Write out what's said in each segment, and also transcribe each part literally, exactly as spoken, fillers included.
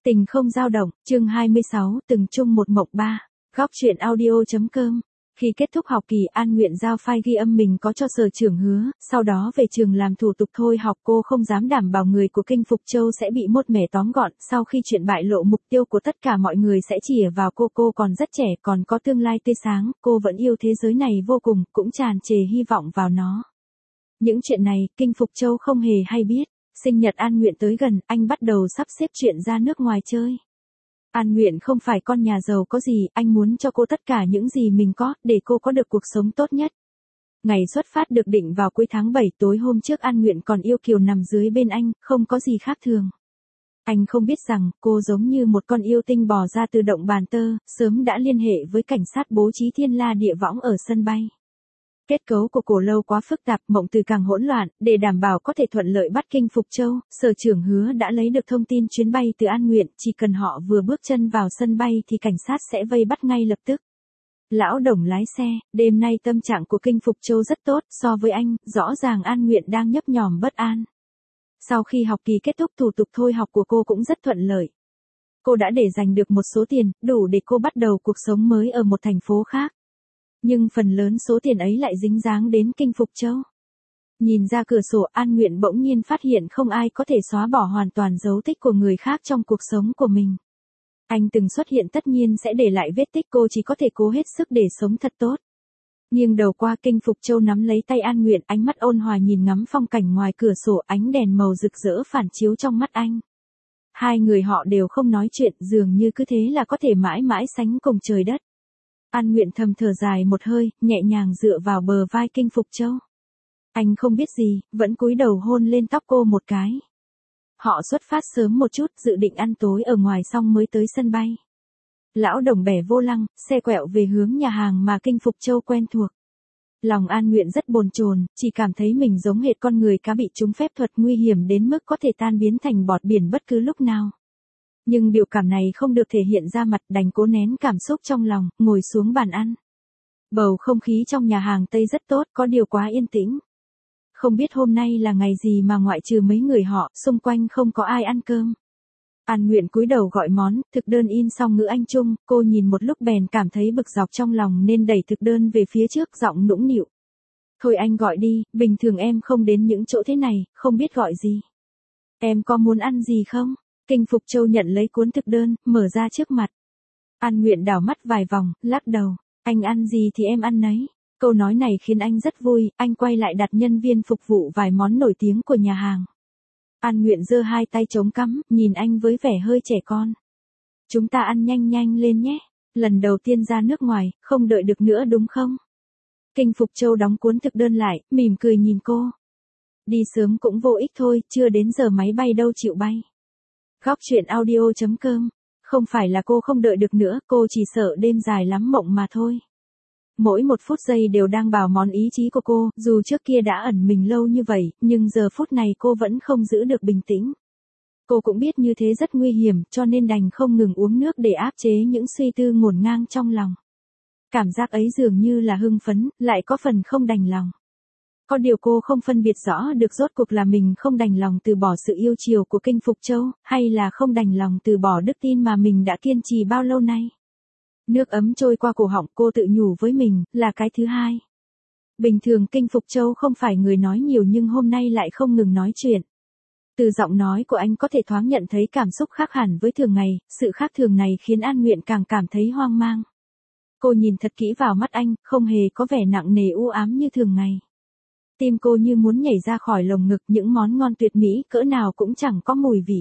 Tình không dao động, chương hai mươi sáu, từng chung một mộng ba. Góc truyện audio.com. Khi kết thúc học kỳ, An Nguyện giao file ghi âm mình có cho sở trưởng Hứa, sau đó về trường làm thủ tục thôi học. Cô không dám đảm bảo người của Kinh Phục Châu sẽ bị một mẻ tóm gọn, sau khi chuyện bại lộ mục tiêu của tất cả mọi người sẽ chĩa vào cô. Cô còn rất trẻ, còn có tương lai tươi sáng, cô vẫn yêu thế giới này vô cùng, cũng tràn trề hy vọng vào nó. Những chuyện này, Kinh Phục Châu không hề hay biết. Sinh nhật An Nguyện tới gần, anh bắt đầu sắp xếp chuyện ra nước ngoài chơi. An Nguyện không phải con nhà giàu có gì, anh muốn cho cô tất cả những gì mình có, để cô có được cuộc sống tốt nhất. Ngày xuất phát được định vào cuối tháng bảy, tối hôm trước An Nguyện còn yêu kiều nằm dưới bên anh, không có gì khác thường. Anh không biết rằng, cô giống như một con yêu tinh bò ra từ động bàn tơ, sớm đã liên hệ với cảnh sát bố trí thiên la địa võng ở sân bay. Kết cấu của cổ lâu quá phức tạp, mộng từ càng hỗn loạn, để đảm bảo có thể thuận lợi bắt Kinh Phục Châu, sở trưởng Hứa đã lấy được thông tin chuyến bay từ An Nguyện, chỉ cần họ vừa bước chân vào sân bay thì cảnh sát sẽ vây bắt ngay lập tức. Lão Đồng lái xe, đêm nay tâm trạng của Kinh Phục Châu rất tốt, so với anh, rõ ràng An Nguyện đang nhấp nhòm bất an. Sau khi học kỳ kết thúc, thủ tục thôi học của cô cũng rất thuận lợi. Cô đã để dành được một số tiền, đủ để cô bắt đầu cuộc sống mới ở một thành phố khác. Nhưng phần lớn số tiền ấy lại dính dáng đến Kinh Phục Châu. Nhìn ra cửa sổ, An Nguyện bỗng nhiên phát hiện không ai có thể xóa bỏ hoàn toàn dấu tích của người khác trong cuộc sống của mình. Anh từng xuất hiện tất nhiên sẽ để lại vết tích, cô chỉ có thể cố hết sức để sống thật tốt. Nghiêng đầu qua, Kinh Phục Châu nắm lấy tay An Nguyện, ánh mắt ôn hòa nhìn ngắm phong cảnh ngoài cửa sổ, ánh đèn màu rực rỡ phản chiếu trong mắt anh. Hai người họ đều không nói chuyện, dường như cứ thế là có thể mãi mãi sánh cùng trời đất. An Nguyện thầm thở dài một hơi, nhẹ nhàng dựa vào bờ vai Kinh Phục Châu. Anh không biết gì, vẫn cúi đầu hôn lên tóc cô một cái. Họ xuất phát sớm một chút, dự định ăn tối ở ngoài xong mới tới sân bay. Lão Đồng bẻ vô lăng, xe quẹo về hướng nhà hàng mà Kinh Phục Châu quen thuộc. Lòng An Nguyện rất bồn chồn, chỉ cảm thấy mình giống hệt con người cá bị trúng phép thuật, nguy hiểm đến mức có thể tan biến thành bọt biển bất cứ lúc nào. Nhưng biểu cảm này không được thể hiện ra mặt, đành cố nén cảm xúc trong lòng, ngồi xuống bàn ăn. Bầu không khí trong nhà hàng Tây rất tốt, có điều quá yên tĩnh. Không biết hôm nay là ngày gì mà ngoại trừ mấy người họ, xung quanh không có ai ăn cơm. An Nguyện cúi đầu gọi món, thực đơn in xong ngữ Anh Trung, cô nhìn một lúc bèn cảm thấy bực dọc trong lòng nên đẩy thực đơn về phía trước, giọng nũng nịu. Thôi anh gọi đi, bình thường em không đến những chỗ thế này, không biết gọi gì. Em có muốn ăn gì không? Kinh Phục Châu nhận lấy cuốn thực đơn, mở ra trước mặt. An Nguyện đảo mắt vài vòng, lắc đầu. Anh ăn gì thì em ăn nấy. Câu nói này khiến anh rất vui, anh quay lại đặt nhân viên phục vụ vài món nổi tiếng của nhà hàng. An Nguyện giơ hai tay chống cằm, nhìn anh với vẻ hơi trẻ con. Chúng ta ăn nhanh nhanh lên nhé. Lần đầu tiên ra nước ngoài, không đợi được nữa đúng không? Kinh Phục Châu đóng cuốn thực đơn lại, mỉm cười nhìn cô. Đi sớm cũng vô ích thôi, chưa đến giờ máy bay đâu chịu bay. Góc truyện audio.com. Không phải là cô không đợi được nữa, cô chỉ sợ đêm dài lắm mộng mà thôi. Mỗi một phút giây đều đang bào mòn ý chí của cô, dù trước kia đã ẩn mình lâu như vậy, nhưng giờ phút này cô vẫn không giữ được bình tĩnh. Cô cũng biết như thế rất nguy hiểm, cho nên đành không ngừng uống nước để áp chế những suy tư ngổn ngang trong lòng. Cảm giác ấy dường như là hưng phấn, lại có phần không đành lòng. Có điều cô không phân biệt rõ được rốt cuộc là mình không đành lòng từ bỏ sự yêu chiều của Kinh Phục Châu, hay là không đành lòng từ bỏ đức tin mà mình đã kiên trì bao lâu nay. Nước ấm trôi qua cổ họng, cô tự nhủ với mình, là cái thứ hai. Bình thường Kinh Phục Châu không phải người nói nhiều nhưng hôm nay lại không ngừng nói chuyện. Từ giọng nói của anh có thể thoáng nhận thấy cảm xúc khác hẳn với thường ngày, sự khác thường này khiến An Nguyện càng cảm thấy hoang mang. Cô nhìn thật kỹ vào mắt anh, không hề có vẻ nặng nề u ám như thường ngày. Tim cô như muốn nhảy ra khỏi lồng ngực, những món ngon tuyệt mỹ cỡ nào cũng chẳng có mùi vị.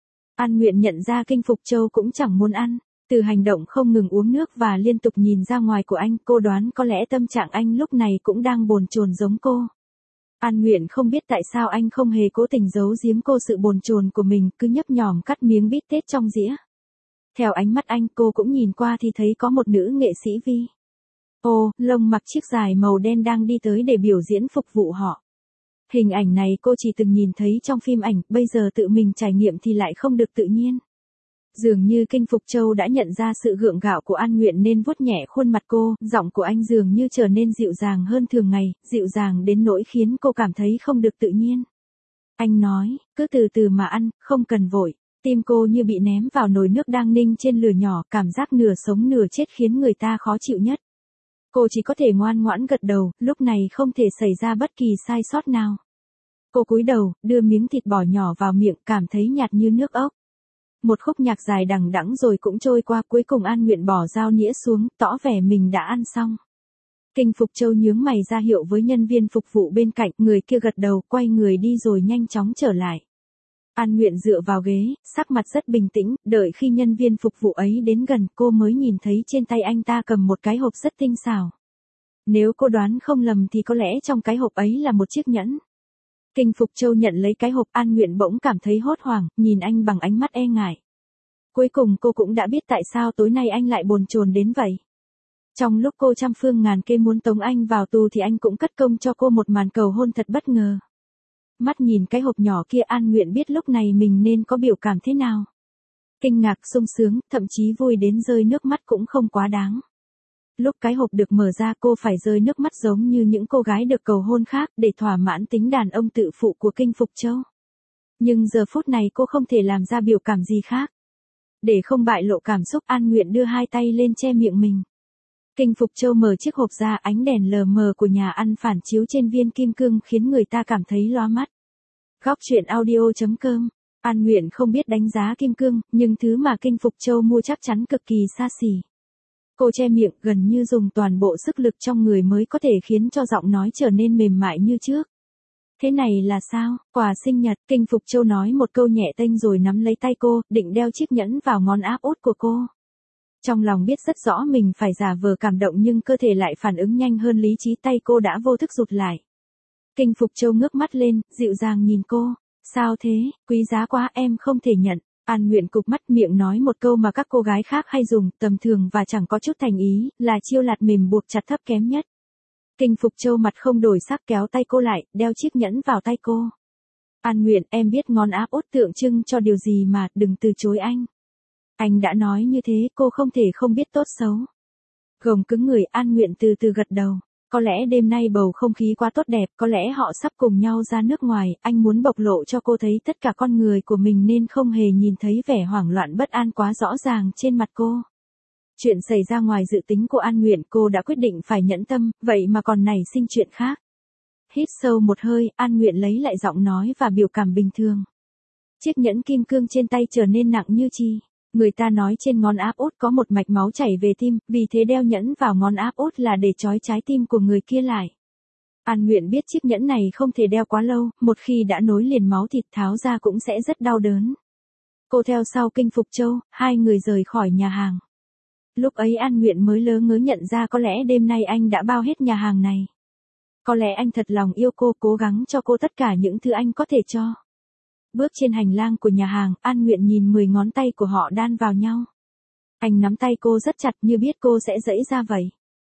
An Nguyện nhận ra Kinh Phục Châu cũng chẳng muốn ăn. Từ hành động không ngừng uống nước và liên tục nhìn ra ngoài của anh, cô đoán có lẽ tâm trạng anh lúc này cũng đang bồn chồn giống cô. An Nguyện không biết tại sao anh không hề cố tình giấu giếm cô sự bồn chồn của mình, cứ nhấp nhòm cắt miếng bít tết trong dĩa. Theo ánh mắt anh, cô cũng nhìn qua thì thấy có một nữ nghệ sĩ vi ô lông mặc chiếc dài màu đen đang đi tới để biểu diễn phục vụ họ. Hình ảnh này cô chỉ từng nhìn thấy trong phim ảnh, bây giờ tự mình trải nghiệm thì lại không được tự nhiên. Dường như Kinh Phục Châu đã nhận ra sự gượng gạo của An Nguyện nên vuốt nhẹ khuôn mặt cô, giọng của anh dường như trở nên dịu dàng hơn thường ngày, dịu dàng đến nỗi khiến cô cảm thấy không được tự nhiên. Anh nói, cứ từ từ mà ăn, không cần vội. Tim cô như bị ném vào nồi nước đang ninh trên lửa nhỏ, cảm giác nửa sống nửa chết khiến người ta khó chịu nhất. Cô chỉ có thể ngoan ngoãn gật đầu, lúc này không thể xảy ra bất kỳ sai sót nào. Cô cúi đầu, đưa miếng thịt bò nhỏ vào miệng, cảm thấy nhạt như nước ốc. Một khúc nhạc dài đằng đẵng rồi cũng trôi qua, cuối cùng An Nguyện bỏ dao nĩa xuống, tỏ vẻ mình đã ăn xong. Kinh Phục Châu nhướng mày ra hiệu với nhân viên phục vụ bên cạnh, người kia gật đầu, quay người đi rồi nhanh chóng trở lại. An Nguyện dựa vào ghế, sắc mặt rất bình tĩnh, đợi khi nhân viên phục vụ ấy đến gần, cô mới nhìn thấy trên tay anh ta cầm một cái hộp rất tinh xảo. Nếu cô đoán không lầm thì có lẽ trong cái hộp ấy là một chiếc nhẫn. Kinh Phục Châu nhận lấy cái hộp, An Nguyện bỗng cảm thấy hốt hoảng, nhìn anh bằng ánh mắt e ngại. Cuối cùng cô cũng đã biết tại sao tối nay anh lại bồn chồn đến vậy. Trong lúc cô trăm phương ngàn kế muốn tống anh vào tù thì anh cũng cất công cho cô một màn cầu hôn thật bất ngờ. Mắt nhìn cái hộp nhỏ kia, An Nguyện biết lúc này mình nên có biểu cảm thế nào. Kinh ngạc, sung sướng, thậm chí vui đến rơi nước mắt cũng không quá đáng. Lúc cái hộp được mở ra cô phải rơi nước mắt giống như những cô gái được cầu hôn khác để thỏa mãn tính đàn ông tự phụ của Kinh Phục Châu. Nhưng giờ phút này cô không thể làm ra biểu cảm gì khác. Để không bại lộ cảm xúc, An Nguyện đưa hai tay lên che miệng mình. Kinh Phục Châu mở chiếc hộp ra, ánh đèn lờ mờ của nhà ăn phản chiếu trên viên kim cương khiến người ta cảm thấy loa mắt. Góc truyện audio chấm com. An Nguyện không biết đánh giá kim cương, nhưng thứ mà Kinh Phục Châu mua chắc chắn cực kỳ xa xỉ. Cô che miệng, gần như dùng toàn bộ sức lực trong người mới có thể khiến cho giọng nói trở nên mềm mại như trước. Thế này là sao? Quà sinh nhật. Kinh Phục Châu nói một câu nhẹ tênh rồi nắm lấy tay cô, định đeo chiếc nhẫn vào ngón áp út của cô. Trong lòng biết rất rõ mình phải giả vờ cảm động nhưng cơ thể lại phản ứng nhanh hơn lý trí, tay cô đã vô thức rụt lại. Kinh Phục Châu ngước mắt lên, dịu dàng nhìn cô. Sao thế, quý giá quá, em không thể nhận. An Nguyện cụp mắt, miệng nói một câu mà các cô gái khác hay dùng, tầm thường và chẳng có chút thành ý, là chiêu lạt mềm buộc chặt thấp kém nhất. Kinh Phục Châu mặt không đổi sắc kéo tay cô lại, đeo chiếc nhẫn vào tay cô. An Nguyện, em biết ngón áp út tượng trưng cho điều gì mà, đừng từ chối anh. Anh đã nói như thế, cô không thể không biết tốt xấu. Gồng cứng người, An Nguyện từ từ gật đầu. Có lẽ đêm nay bầu không khí quá tốt đẹp, có lẽ họ sắp cùng nhau ra nước ngoài, anh muốn bộc lộ cho cô thấy tất cả con người của mình nên không hề nhìn thấy vẻ hoảng loạn bất an quá rõ ràng trên mặt cô. Chuyện xảy ra ngoài dự tính của An Nguyện, cô đã quyết định phải nhẫn tâm, vậy mà còn nảy sinh chuyện khác. Hít sâu một hơi, An Nguyện lấy lại giọng nói và biểu cảm bình thường. Chiếc nhẫn kim cương trên tay trở nên nặng như chì. Người ta nói trên ngón áp út có một mạch máu chảy về tim, vì thế đeo nhẫn vào ngón áp út là để trói trái tim của người kia lại. An Nguyện biết chiếc nhẫn này không thể đeo quá lâu, một khi đã nối liền máu thịt tháo ra cũng sẽ rất đau đớn. Cô theo sau Kinh Phục Châu, hai người rời khỏi nhà hàng. Lúc ấy An Nguyện mới lớ ngớ nhận ra có lẽ đêm nay anh đã bao hết nhà hàng này. Có lẽ anh thật lòng yêu cô, cố gắng cho cô tất cả những thứ anh có thể cho. Bước trên hành lang của nhà hàng, An Nguyện nhìn mười ngón tay của họ đan vào nhau. Anh nắm tay cô rất chặt như biết cô sẽ giãy ra vậy.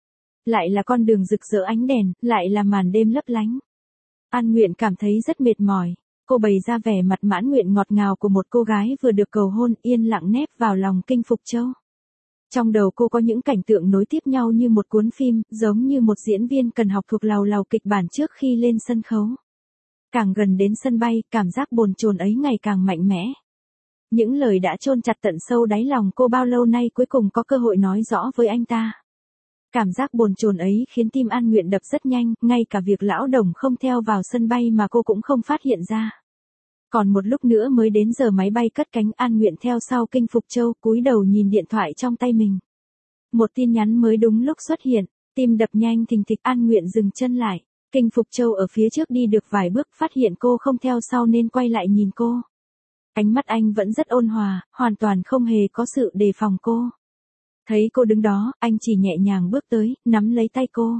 Lại là con đường rực rỡ ánh đèn, lại là màn đêm lấp lánh. An Nguyện cảm thấy rất mệt mỏi. Cô bày ra vẻ mặt mãn nguyện ngọt ngào của một cô gái vừa được cầu hôn, yên lặng nép vào lòng Kinh Phục Châu. Trong đầu cô có những cảnh tượng nối tiếp nhau như một cuốn phim, giống như một diễn viên cần học thuộc lầu lầu kịch bản trước khi lên sân khấu. Càng gần đến sân bay, cảm giác bồn chồn ấy ngày càng mạnh mẽ. Những lời đã chôn chặt tận sâu đáy lòng cô bao lâu nay cuối cùng có cơ hội nói rõ với anh ta. Cảm giác bồn chồn ấy khiến tim An Nguyện đập rất nhanh, ngay cả việc lão Đồng không theo vào sân bay mà cô cũng không phát hiện ra. Còn một lúc nữa mới đến giờ máy bay cất cánh, An Nguyện theo sau Kinh Phục Châu, cúi đầu nhìn điện thoại trong tay mình. Một tin nhắn mới đúng lúc xuất hiện, tim đập nhanh thình thịch, An Nguyện dừng chân lại. Kinh Phục Châu ở phía trước đi được vài bước, phát hiện cô không theo sau nên quay lại nhìn cô. Ánh mắt anh vẫn rất ôn hòa, hoàn toàn không hề có sự đề phòng cô. Thấy cô đứng đó, anh chỉ nhẹ nhàng bước tới, nắm lấy tay cô.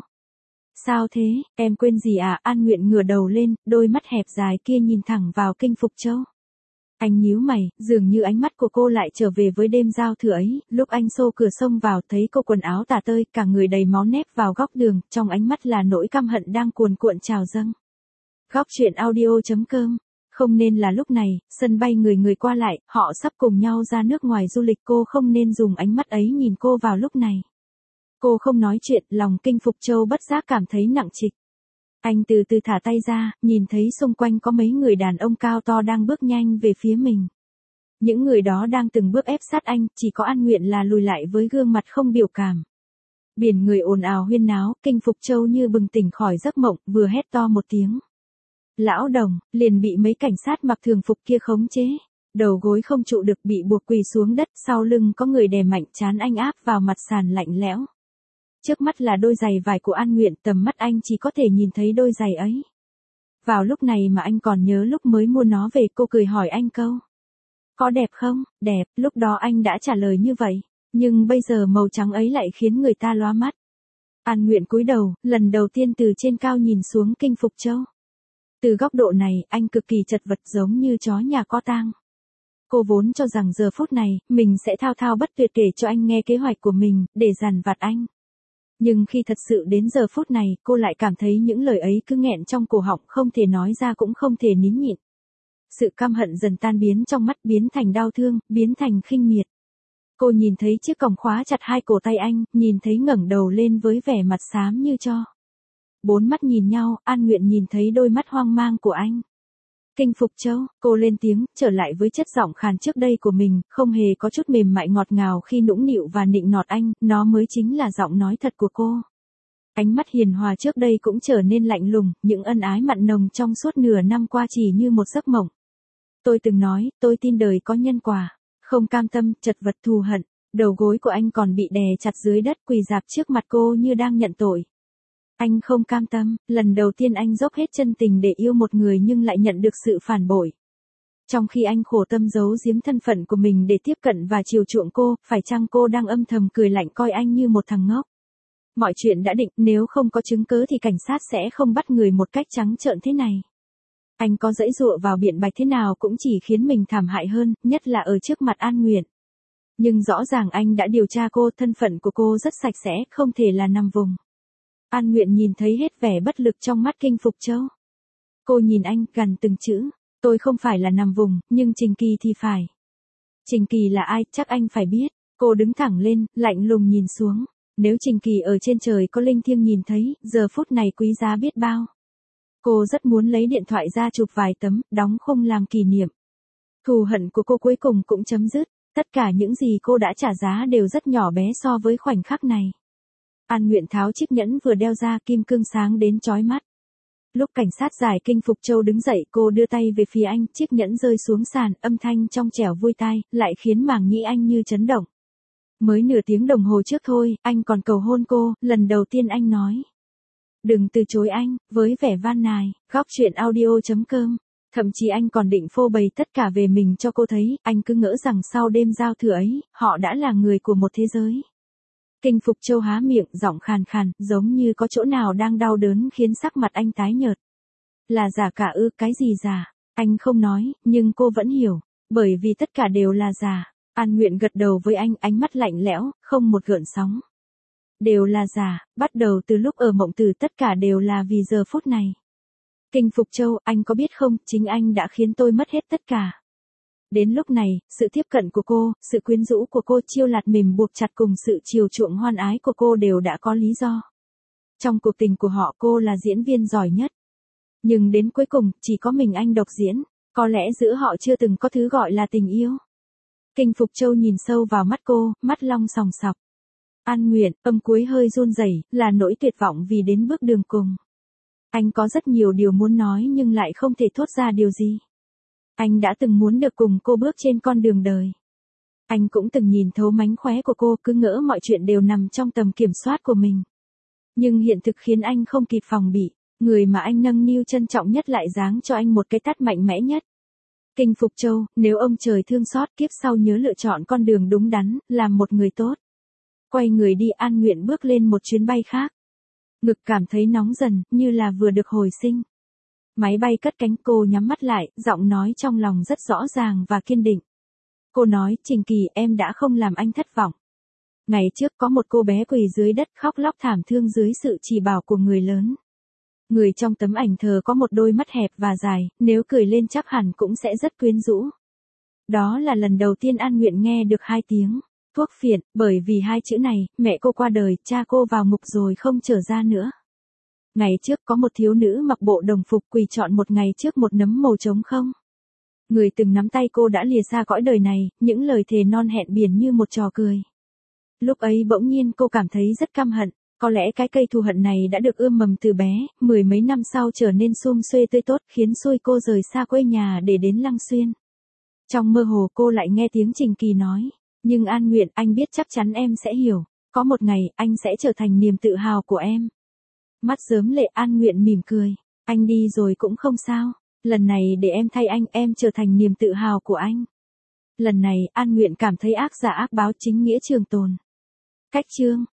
Sao thế, em quên gì à? An Nguyện ngửa đầu lên, đôi mắt hẹp dài kia nhìn thẳng vào Kinh Phục Châu. Anh nhíu mày, dường như ánh mắt của cô lại trở về với đêm giao thừa ấy, lúc anh xô cửa xông vào thấy cô quần áo tả tơi, cả người đầy máu nép vào góc đường, trong ánh mắt là nỗi căm hận đang cuồn cuộn trào dâng. Góc truyện audio chấm com. Không nên là lúc này, sân bay người người qua lại, họ sắp cùng nhau ra nước ngoài du lịch, cô không nên dùng ánh mắt ấy nhìn cô vào lúc này. Cô không nói chuyện, lòng Kinh Phục Châu bất giác cảm thấy nặng trịch. Anh từ từ thả tay ra, nhìn thấy xung quanh có mấy người đàn ông cao to đang bước nhanh về phía mình. Những người đó đang từng bước ép sát anh, chỉ có An Nguyện là lùi lại với gương mặt không biểu cảm. Biển người ồn ào huyên náo, Kinh Phục Châu như bừng tỉnh khỏi giấc mộng, vừa hét to một tiếng. Lão Đồng, liền bị mấy cảnh sát mặc thường phục kia khống chế. Đầu gối không trụ được bị buộc quỳ xuống đất, sau lưng có người đè mạnh trán anh áp vào mặt sàn lạnh lẽo. Trước mắt là đôi giày vải của An Nguyện, tầm mắt anh chỉ có thể nhìn thấy đôi giày ấy. Vào lúc này mà anh còn nhớ lúc mới mua nó về, cô cười hỏi anh câu. Có đẹp không? Đẹp, lúc đó anh đã trả lời như vậy. Nhưng bây giờ màu trắng ấy lại khiến người ta lóa mắt. An Nguyện cúi đầu, lần đầu tiên từ trên cao nhìn xuống Kinh Phục Châu. Từ góc độ này, anh cực kỳ chật vật giống như chó nhà có tang. Cô vốn cho rằng giờ phút này, mình sẽ thao thao bất tuyệt kể cho anh nghe kế hoạch của mình, để dằn vặt anh. Nhưng khi thật sự đến giờ phút này, cô lại cảm thấy những lời ấy cứ nghẹn trong cổ họng, không thể nói ra cũng không thể nín nhịn. Sự căm hận dần tan biến trong mắt, biến thành đau thương, biến thành khinh miệt. Cô nhìn thấy chiếc còng khóa chặt hai cổ tay anh, nhìn thấy ngẩng đầu lên với vẻ mặt xám như tro. Bốn mắt nhìn nhau, An Nguyện nhìn thấy đôi mắt hoang mang của anh. Kinh Phục Châu, cô lên tiếng, trở lại với chất giọng khàn trước đây của mình, không hề có chút mềm mại ngọt ngào khi nũng nịu và nịnh nọt anh, nó mới chính là giọng nói thật của cô. Ánh mắt hiền hòa trước đây cũng trở nên lạnh lùng, những ân ái mặn nồng trong suốt nửa năm qua chỉ như một giấc mộng. Tôi từng nói, tôi tin đời có nhân quả, không cam tâm, chật vật thù hận, đầu gối của anh còn bị đè chặt dưới đất, quỳ rạp trước mặt cô như đang nhận tội. Anh không cam tâm, lần đầu tiên anh dốc hết chân tình để yêu một người nhưng lại nhận được sự phản bội. Trong khi anh khổ tâm giấu giếm thân phận của mình để tiếp cận và chiều chuộng cô, phải chăng cô đang âm thầm cười lạnh coi anh như một thằng ngốc? Mọi chuyện đã định, nếu không có chứng cớ thì cảnh sát sẽ không bắt người một cách trắng trợn thế này. Anh có giãy giụa vào biện bạch thế nào cũng chỉ khiến mình thảm hại hơn, nhất là ở trước mặt An Nguyện. Nhưng rõ ràng anh đã điều tra cô, thân phận của cô rất sạch sẽ, không thể là nằm vùng. An Nguyện nhìn thấy hết vẻ bất lực trong mắt Kinh Phục Châu. Cô nhìn anh, gằn từng chữ, tôi không phải là nằm vùng, nhưng Trình Kỳ thì phải. Trình Kỳ là ai, chắc anh phải biết. Cô đứng thẳng lên, lạnh lùng nhìn xuống. Nếu Trình Kỳ ở trên trời có linh thiêng nhìn thấy, giờ phút này quý giá biết bao. Cô rất muốn lấy điện thoại ra chụp vài tấm, đóng khung làm kỷ niệm. Thù hận của cô cuối cùng cũng chấm dứt, tất cả những gì cô đã trả giá đều rất nhỏ bé so với khoảnh khắc này. An Nguyện tháo chiếc nhẫn vừa đeo ra, kim cương sáng đến chói mắt. Lúc cảnh sát giải Kinh Phục Châu đứng dậy, cô đưa tay về phía anh, chiếc nhẫn rơi xuống sàn, âm thanh trong trẻo vui tai, lại khiến màng nhĩ anh như chấn động. Mới nửa tiếng đồng hồ trước thôi, anh còn cầu hôn cô, lần đầu tiên anh nói. Đừng từ chối anh, với vẻ van nài, góc chuyện audio chấm com. Thậm chí anh còn định phô bày tất cả về mình cho cô thấy, anh cứ ngỡ rằng sau đêm giao thừa ấy, họ đã là người của một thế giới. Kinh Phục Châu há miệng, giọng khàn khàn, giống như có chỗ nào đang đau đớn khiến sắc mặt anh tái nhợt. Là giả cả ư, cái gì giả? Anh không nói, nhưng cô vẫn hiểu, bởi vì tất cả đều là giả. An Nguyện gật đầu với anh, ánh mắt lạnh lẽo, không một gợn sóng. Đều là giả, bắt đầu từ lúc ở mộng tử tất cả đều là vì giờ phút này. Kinh Phục Châu, anh có biết không, chính anh đã khiến tôi mất hết tất cả. Đến lúc này, sự tiếp cận của cô, sự quyến rũ của cô, chiêu lạt mềm buộc chặt cùng sự chiều chuộng hoan ái của cô đều đã có lý do. Trong cuộc tình của họ cô là diễn viên giỏi nhất. Nhưng đến cuối cùng, chỉ có mình anh độc diễn, có lẽ giữa họ chưa từng có thứ gọi là tình yêu. Kinh Phục Châu nhìn sâu vào mắt cô, mắt long sòng sọc. An Nguyện, âm cuối hơi run rẩy, là nỗi tuyệt vọng vì đến bước đường cùng. Anh có rất nhiều điều muốn nói nhưng lại không thể thốt ra điều gì. Anh đã từng muốn được cùng cô bước trên con đường đời. Anh cũng từng nhìn thấu mánh khóe của cô, cứ ngỡ mọi chuyện đều nằm trong tầm kiểm soát của mình. Nhưng hiện thực khiến anh không kịp phòng bị, người mà anh nâng niu trân trọng nhất lại giáng cho anh một cái tát mạnh mẽ nhất. Kinh Phục Châu, nếu ông trời thương xót, kiếp sau nhớ lựa chọn con đường đúng đắn, làm một người tốt. Quay người đi, An Nguyện bước lên một chuyến bay khác. Ngực cảm thấy nóng dần, như là vừa được hồi sinh. Máy bay cất cánh, cô nhắm mắt lại, giọng nói trong lòng rất rõ ràng và kiên định. Cô nói, Trình Kỳ, em đã không làm anh thất vọng. Ngày trước có một cô bé quỳ dưới đất khóc lóc thảm thương dưới sự chỉ bảo của người lớn. Người trong tấm ảnh thờ có một đôi mắt hẹp và dài, nếu cười lên chắc hẳn cũng sẽ rất quyến rũ. Đó là lần đầu tiên An Nguyện nghe được hai tiếng thuốc phiện, bởi vì hai chữ này, mẹ cô qua đời, cha cô vào ngục rồi không trở ra nữa. Ngày trước có một thiếu nữ mặc bộ đồng phục quỳ trọn một ngày trước một nấm mồ trống không. Người từng nắm tay cô đã lìa xa cõi đời này, những lời thề non hẹn biển như một trò cười. Lúc ấy bỗng nhiên cô cảm thấy rất căm hận, có lẽ cái cây thù hận này đã được ươm mầm từ bé, mười mấy năm sau trở nên sum xuê tươi tốt, khiến xui cô rời xa quê nhà để đến Lăng Xuyên. Trong mơ hồ cô lại nghe tiếng Trình Kỳ nói, nhưng An Nguyện, anh biết chắc chắn em sẽ hiểu, có một ngày, anh sẽ trở thành niềm tự hào của em. Mắt rớm lệ An Nguyện mỉm cười, anh đi rồi cũng không sao, lần này để em thay anh, em trở thành niềm tự hào của anh. Lần này, An Nguyện cảm thấy ác giả ác báo chính nghĩa trường tồn. Cách chương